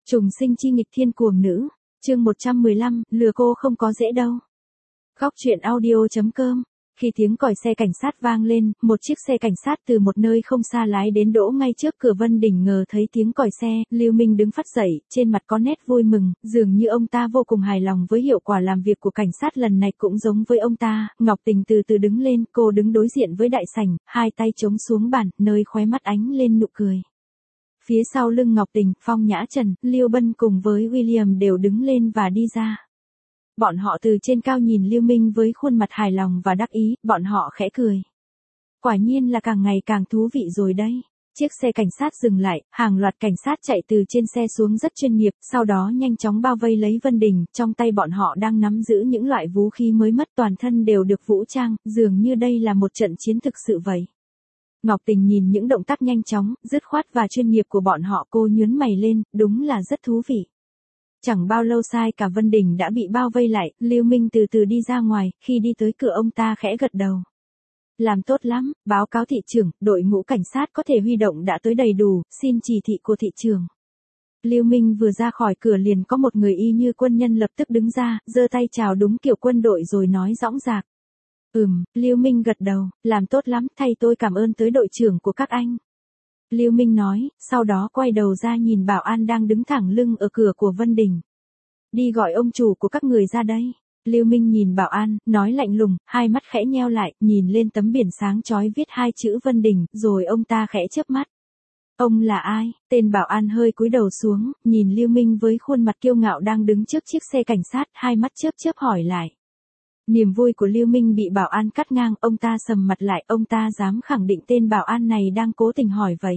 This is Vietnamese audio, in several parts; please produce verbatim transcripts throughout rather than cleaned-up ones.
Trùng sinh chi nghịch thiên cuồng nữ, chương một trăm mười lăm, lừa cô không có dễ đâu. Góc truyện audio chấm com. Khi tiếng còi xe cảnh sát vang lên, một chiếc xe cảnh sát từ một nơi không xa lái đến đỗ ngay trước cửa Vân Đình. Ngờ thấy tiếng còi xe, Lưu Minh đứng phắt dậy, trên mặt có nét vui mừng, dường như ông ta vô cùng hài lòng với hiệu quả làm việc của cảnh sát lần này cũng giống với ông ta. Ngọc Tình từ từ đứng lên, cô đứng đối diện với đại sảnh, hai tay chống xuống bàn, nơi khóe mắt ánh lên nụ cười. Phía sau lưng Ngọc Tình, Phong Nhã Trần, Liêu Bân cùng với William đều đứng lên và đi ra. Bọn họ từ trên cao nhìn Lưu Minh với khuôn mặt hài lòng và đắc ý, bọn họ khẽ cười. Quả nhiên là càng ngày càng thú vị rồi đấy. Chiếc xe cảnh sát dừng lại, hàng loạt cảnh sát chạy từ trên xe xuống rất chuyên nghiệp, sau đó nhanh chóng bao vây lấy Vân Đình, trong tay bọn họ đang nắm giữ những loại vũ khí mới mất, toàn thân đều được vũ trang, dường như đây là một trận chiến thực sự vậy. Ngọc Tình nhìn những động tác nhanh chóng, dứt khoát và chuyên nghiệp của bọn họ, cô nhướng mày lên, đúng là rất thú vị. Chẳng bao lâu sai cả Vân Đình đã bị bao vây lại, Lưu Minh từ từ đi ra ngoài, khi đi tới cửa ông ta khẽ gật đầu. Làm tốt lắm, báo cáo thị trưởng, đội ngũ cảnh sát có thể huy động đã tới đầy đủ, xin chỉ thị của thị trưởng. Lưu Minh vừa ra khỏi cửa liền có một người y như quân nhân lập tức đứng ra, giơ tay chào đúng kiểu quân đội rồi nói dõng dạc. Ừm, Lưu Minh gật đầu, làm tốt lắm, thay tôi cảm ơn tới đội trưởng của các anh. Lưu Minh nói, sau đó quay đầu ra nhìn bảo an đang đứng thẳng lưng ở cửa của Vân Đình. Đi gọi ông chủ của các người ra đây. Lưu Minh nhìn bảo an, nói lạnh lùng, hai mắt khẽ nheo lại, nhìn lên tấm biển sáng chói viết hai chữ Vân Đình, rồi ông ta khẽ chớp mắt. Ông là ai? Tên bảo an hơi cúi đầu xuống, nhìn Lưu Minh với khuôn mặt kiêu ngạo đang đứng trước chiếc xe cảnh sát, hai mắt chớp chớp hỏi lại. Niềm vui của Lưu Minh bị bảo an cắt ngang, ông ta sầm mặt lại, ông ta dám khẳng định tên bảo an này đang cố tình hỏi vậy.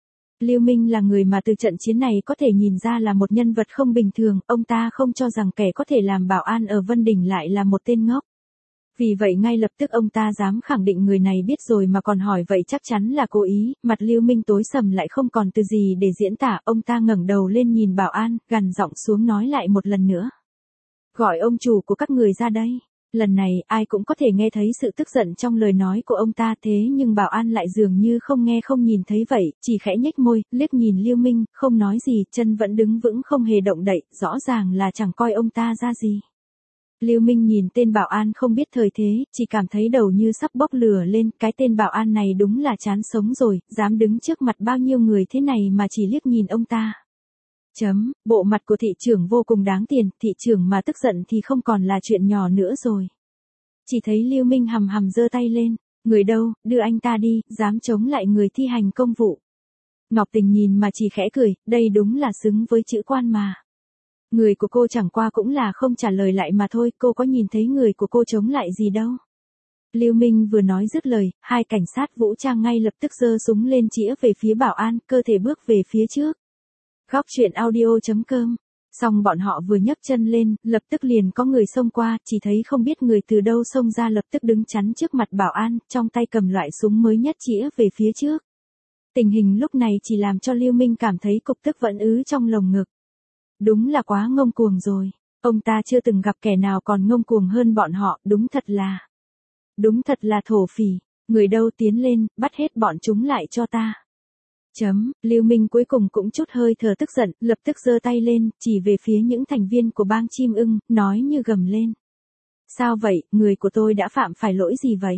Lưu Minh là người mà từ trận chiến này có thể nhìn ra là một nhân vật không bình thường, ông ta không cho rằng kẻ có thể làm bảo an ở Vân Đình lại là một tên ngốc. Vì vậy ngay lập tức ông ta dám khẳng định người này biết rồi mà còn hỏi vậy chắc chắn là cố ý, mặt Lưu Minh tối sầm lại không còn từ gì để diễn tả, ông ta ngẩng đầu lên nhìn bảo an, gằn giọng xuống nói lại một lần nữa. Gọi ông chủ của các người ra đây. Lần này, ai cũng có thể nghe thấy sự tức giận trong lời nói của ông ta, thế nhưng bảo an lại dường như không nghe không nhìn thấy vậy, chỉ khẽ nhếch môi, liếc nhìn Lưu Minh, không nói gì, chân vẫn đứng vững không hề động đậy, rõ ràng là chẳng coi ông ta ra gì. Lưu Minh nhìn tên bảo an không biết thời thế, chỉ cảm thấy đầu như sắp bốc lửa lên, cái tên bảo an này đúng là chán sống rồi, dám đứng trước mặt bao nhiêu người thế này mà chỉ liếc nhìn ông ta. Chấm, bộ mặt của thị trưởng vô cùng đáng tiền, thị trưởng mà tức giận thì không còn là chuyện nhỏ nữa rồi. Chỉ thấy Lưu Minh hầm hầm giơ tay lên, người đâu, đưa anh ta đi, dám chống lại người thi hành công vụ. Ngọc Tình nhìn mà chỉ khẽ cười, đây đúng là xứng với chữ quan mà. Người của cô chẳng qua cũng là không trả lời lại mà thôi, cô có nhìn thấy người của cô chống lại gì đâu. Lưu Minh vừa nói dứt lời, hai cảnh sát vũ trang ngay lập tức giơ súng lên chĩa về phía bảo an, cơ thể bước về phía trước. Góc truyện audio chấm com. Xong bọn họ vừa nhấc chân lên, lập tức liền có người xông qua, chỉ thấy không biết người từ đâu xông ra lập tức đứng chắn trước mặt bảo an, trong tay cầm loại súng mới nhất chĩa về phía trước. Tình hình lúc này chỉ làm cho Lưu Minh cảm thấy cục tức vẫn ứ trong lồng ngực. Đúng là quá ngông cuồng rồi, ông ta chưa từng gặp kẻ nào còn ngông cuồng hơn bọn họ, đúng thật là. Đúng thật là thổ phỉ, người đâu tiến lên, bắt hết bọn chúng lại cho ta. Chấm, Lưu Minh cuối cùng cũng chút hơi thở tức giận, lập tức giơ tay lên, chỉ về phía những thành viên của bang chim ưng, nói như gầm lên. Sao vậy, người của tôi đã phạm phải lỗi gì vậy?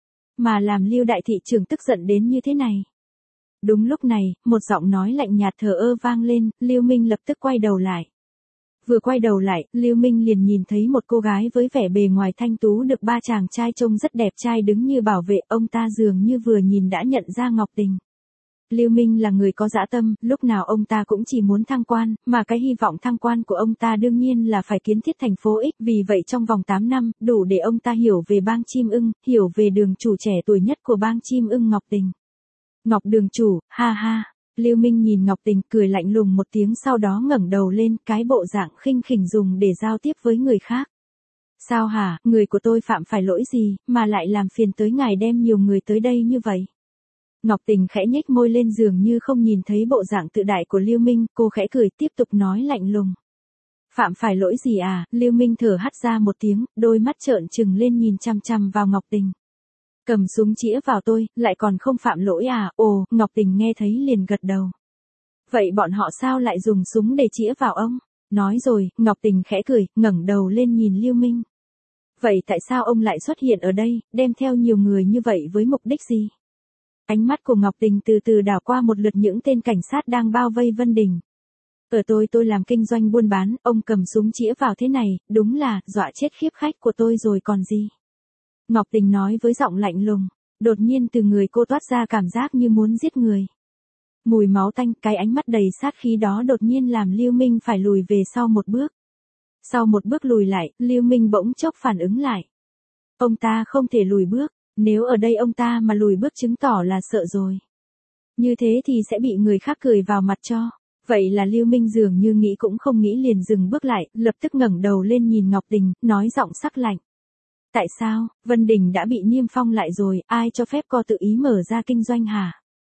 Mà làm Lưu đại thị trưởng tức giận đến như thế này. Đúng lúc này, một giọng nói lạnh nhạt thờ ơ vang lên, Lưu Minh lập tức quay đầu lại. Vừa quay đầu lại, Lưu Minh liền nhìn thấy một cô gái với vẻ bề ngoài thanh tú được ba chàng trai trông rất đẹp trai đứng như bảo vệ, ông ta dường như vừa nhìn đã nhận ra Ngọc Tình. Lưu Minh là người có dã tâm, lúc nào ông ta cũng chỉ muốn thăng quan, mà cái hy vọng thăng quan của ông ta đương nhiên là phải kiến thiết thành phố X, vì vậy trong vòng tám năm, đủ để ông ta hiểu về bang chim ưng, hiểu về đường chủ trẻ tuổi nhất của bang chim ưng Ngọc Tình. Ngọc đường chủ, ha ha. Lưu Minh nhìn Ngọc Tình cười lạnh lùng một tiếng sau đó ngẩng đầu lên, cái bộ dạng khinh khỉnh dùng để giao tiếp với người khác. Sao hả, người của tôi phạm phải lỗi gì, mà lại làm phiền tới ngài đem nhiều người tới đây như vậy? Ngọc Tình khẽ nhếch môi lên dường như không nhìn thấy bộ dạng tự đại của Lưu Minh, cô khẽ cười tiếp tục nói lạnh lùng. Phạm phải lỗi gì à, Lưu Minh thở hắt ra một tiếng, đôi mắt trợn trừng lên nhìn chăm chăm vào Ngọc Tình. Cầm súng chĩa vào tôi, lại còn không phạm lỗi à, ồ, Ngọc Tình nghe thấy liền gật đầu. Vậy bọn họ sao lại dùng súng để chĩa vào ông? Nói rồi, Ngọc Tình khẽ cười, ngẩng đầu lên nhìn Lưu Minh. Vậy tại sao ông lại xuất hiện ở đây, đem theo nhiều người như vậy với mục đích gì? Ánh mắt của Ngọc Tình từ từ đảo qua một lượt những tên cảnh sát đang bao vây Vân Đình. Ở tôi tôi làm kinh doanh buôn bán, ông cầm súng chĩa vào thế này, đúng là dọa chết khiếp khách của tôi rồi còn gì. Ngọc Tình nói với giọng lạnh lùng, đột nhiên từ người cô toát ra cảm giác như muốn giết người. Mùi máu tanh, cái ánh mắt đầy sát khí đó đột nhiên làm Lưu Minh phải lùi về sau một bước. Sau một bước lùi lại, Lưu Minh bỗng chốc phản ứng lại. Ông ta không thể lùi bước, nếu ở đây ông ta mà lùi bước chứng tỏ là sợ rồi. Như thế thì sẽ bị người khác cười vào mặt cho. Vậy là Lưu Minh dường như nghĩ cũng không nghĩ liền dừng bước lại, lập tức ngẩng đầu lên nhìn Ngọc Tình, nói giọng sắc lạnh. Tại sao, Vân Đình đã bị niêm phong lại rồi, ai cho phép cô tự ý mở ra kinh doanh hả?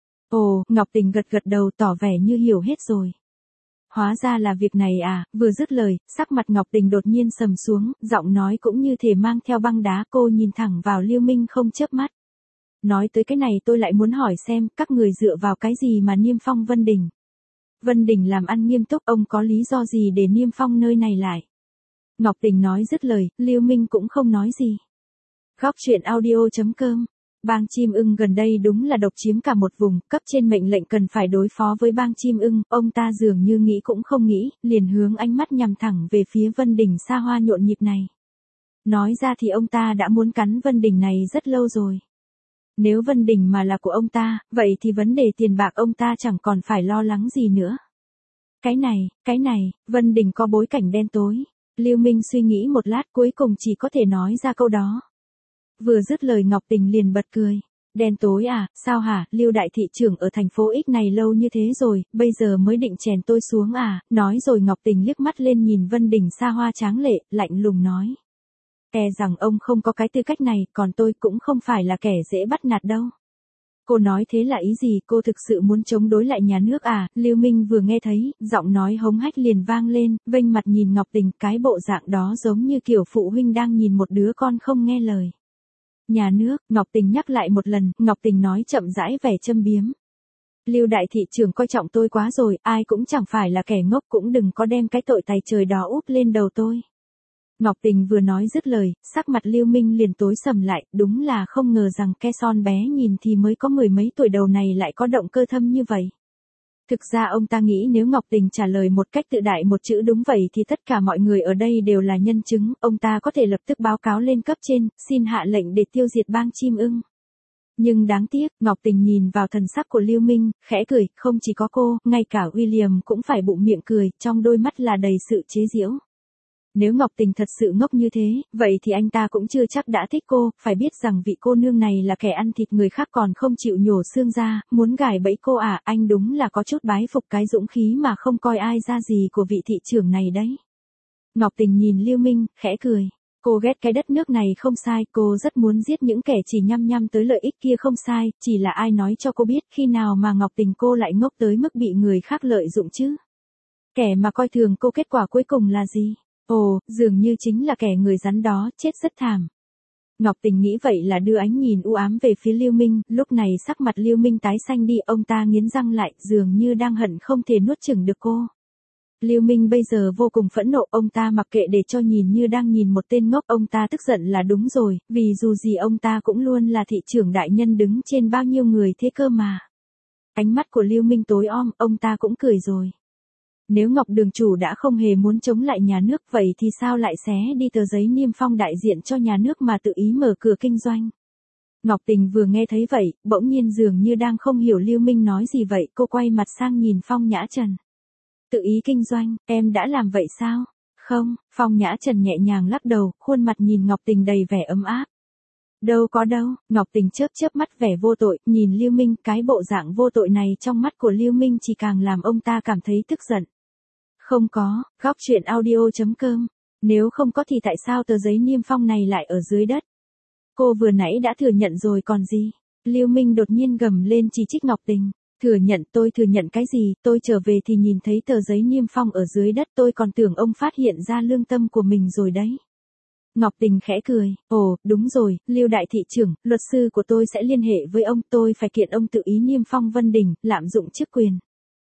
Ồ, Ngọc Tình gật gật đầu tỏ vẻ như hiểu hết rồi. Hóa ra là việc này à, vừa dứt lời, sắc mặt Ngọc Tình đột nhiên sầm xuống, giọng nói cũng như thể mang theo băng đá, cô nhìn thẳng vào Lưu Minh không chớp mắt. Nói tới cái này tôi lại muốn hỏi xem, các người dựa vào cái gì mà niêm phong Vân Đình? Vân Đình làm ăn nghiêm túc, ông có lý do gì để niêm phong nơi này lại? Ngọc Tình nói dứt lời, Lưu Minh cũng không nói gì. Góc truyện audio chấm com. Bang chim ưng gần đây đúng là độc chiếm cả một vùng, cấp trên mệnh lệnh cần phải đối phó với bang chim ưng, ông ta dường như nghĩ cũng không nghĩ, liền hướng ánh mắt nhằm thẳng về phía Vân Đình xa hoa nhộn nhịp này. Nói ra thì ông ta đã muốn cắn Vân Đình này rất lâu rồi. Nếu Vân Đình mà là của ông ta, vậy thì vấn đề tiền bạc ông ta chẳng còn phải lo lắng gì nữa. Cái này, cái này, Vân Đình có bối cảnh đen tối. Lưu Minh suy nghĩ một lát cuối cùng chỉ có thể nói ra câu đó. Vừa dứt lời Ngọc Tình liền bật cười. Đen tối à, sao hả, Lưu đại thị trưởng ở thành phố X này lâu như thế rồi, bây giờ mới định chèn tôi xuống à, nói rồi Ngọc Tình liếc mắt lên nhìn Vân Đình xa hoa tráng lệ, lạnh lùng nói. E rằng ông không có cái tư cách này, còn tôi cũng không phải là kẻ dễ bắt nạt đâu. Cô nói thế là ý gì, cô thực sự muốn chống đối lại nhà nước à? Lưu Minh vừa nghe thấy, giọng nói hống hách liền vang lên, vênh mặt nhìn Ngọc Tình, cái bộ dạng đó giống như kiểu phụ huynh đang nhìn một đứa con không nghe lời. Nhà nước, Ngọc Tình nhắc lại một lần, Ngọc Tình nói chậm rãi vẻ châm biếm. Lưu đại thị trưởng coi trọng tôi quá rồi, ai cũng chẳng phải là kẻ ngốc, cũng đừng có đem cái tội tày trời đó úp lên đầu tôi. Ngọc Tình vừa nói dứt lời, sắc mặt Lưu Minh liền tối sầm lại, đúng là không ngờ rằng ke son bé nhìn thì mới có mười mấy tuổi đầu này lại có động cơ thâm như vậy. Thực ra ông ta nghĩ nếu Ngọc Tình trả lời một cách tự đại một chữ đúng vậy thì tất cả mọi người ở đây đều là nhân chứng, ông ta có thể lập tức báo cáo lên cấp trên, xin hạ lệnh để tiêu diệt bang chim ưng. Nhưng đáng tiếc, Ngọc Tình nhìn vào thần sắc của Lưu Minh, khẽ cười, không chỉ có cô, ngay cả William cũng phải bụng miệng cười, trong đôi mắt là đầy sự chế giễu. Nếu Ngọc Tình thật sự ngốc như thế, vậy thì anh ta cũng chưa chắc đã thích cô, phải biết rằng vị cô nương này là kẻ ăn thịt người khác còn không chịu nhổ xương ra, muốn gài bẫy cô à, anh đúng là có chút bái phục cái dũng khí mà không coi ai ra gì của vị thị trưởng này đấy. Ngọc Tình nhìn Lưu Minh, khẽ cười. Cô ghét cái đất nước này không sai, cô rất muốn giết những kẻ chỉ nhăm nhăm tới lợi ích kia không sai, chỉ là ai nói cho cô biết khi nào mà Ngọc Tình cô lại ngốc tới mức bị người khác lợi dụng chứ. Kẻ mà coi thường cô kết quả cuối cùng là gì? Ồ, dường như chính là kẻ người rắn đó, chết rất thảm. Ngọc Tình nghĩ vậy là đưa ánh nhìn u ám về phía Lưu Minh, lúc này sắc mặt Lưu Minh tái xanh đi, ông ta nghiến răng lại, dường như đang hận không thể nuốt chửng được cô. Lưu Minh bây giờ vô cùng phẫn nộ, ông ta mặc kệ để cho nhìn như đang nhìn một tên ngốc, ông ta tức giận là đúng rồi, vì dù gì ông ta cũng luôn là thị trưởng đại nhân đứng trên bao nhiêu người thế cơ mà. Ánh mắt của Lưu Minh tối om, ông ta cũng cười rồi. Nếu Ngọc Đường chủ đã không hề muốn chống lại nhà nước vậy thì sao lại xé đi tờ giấy niêm phong đại diện cho nhà nước mà tự ý mở cửa kinh doanh. Ngọc Tình vừa nghe thấy vậy, bỗng nhiên dường như đang không hiểu Lưu Minh nói gì vậy, cô quay mặt sang nhìn Phong Nhã Trần. Tự ý kinh doanh, em đã làm vậy sao? Không, Phong Nhã Trần nhẹ nhàng lắc đầu, khuôn mặt nhìn Ngọc Tình đầy vẻ ấm áp. Đâu có đâu, Ngọc Tình chớp chớp mắt vẻ vô tội, nhìn Lưu Minh, cái bộ dạng vô tội này trong mắt của Lưu Minh chỉ càng làm ông ta cảm thấy tức giận. Không có, góc truyện audio chấm com. Nếu không có thì tại sao tờ giấy niêm phong này lại ở dưới đất? Cô vừa nãy đã thừa nhận rồi còn gì? Lưu Minh đột nhiên gầm lên chỉ trích Ngọc Tình. Thừa nhận, tôi thừa nhận cái gì, tôi trở về thì nhìn thấy tờ giấy niêm phong ở dưới đất, tôi còn tưởng ông phát hiện ra lương tâm của mình rồi đấy. Ngọc Tình khẽ cười, ồ, đúng rồi, Lưu đại thị trưởng, luật sư của tôi sẽ liên hệ với ông, tôi phải kiện ông tự ý niêm phong Vân Đình, lạm dụng chức quyền.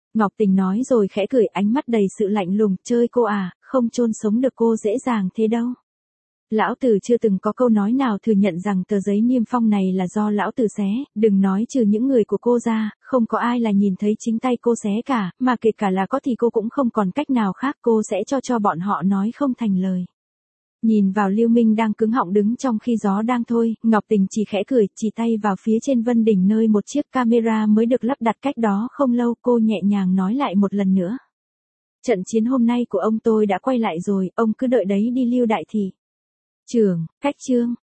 Ngọc Tình nói rồi khẽ cười, ánh mắt đầy sự lạnh lùng, chơi cô à, không chôn sống được cô dễ dàng thế đâu. Lão tử chưa từng có câu nói nào thừa nhận rằng tờ giấy niêm phong này là do lão tử xé, đừng nói trừ những người của cô ra, không có ai là nhìn thấy chính tay cô xé cả, mà kể cả là có thì cô cũng không còn cách nào khác, cô sẽ cho cho bọn họ nói không thành lời. Nhìn vào Lưu Minh đang cứng họng đứng trong khi gió đang thôi, Ngọc Tình chỉ khẽ cười, chỉ tay vào phía trên vân đỉnh nơi một chiếc camera mới được lắp đặt cách đó không lâu, cô nhẹ nhàng nói lại một lần nữa. Trận chiến hôm nay của ông tôi đã quay lại rồi, ông cứ đợi đấy đi Lưu đại thị. Trưởng, cách chương.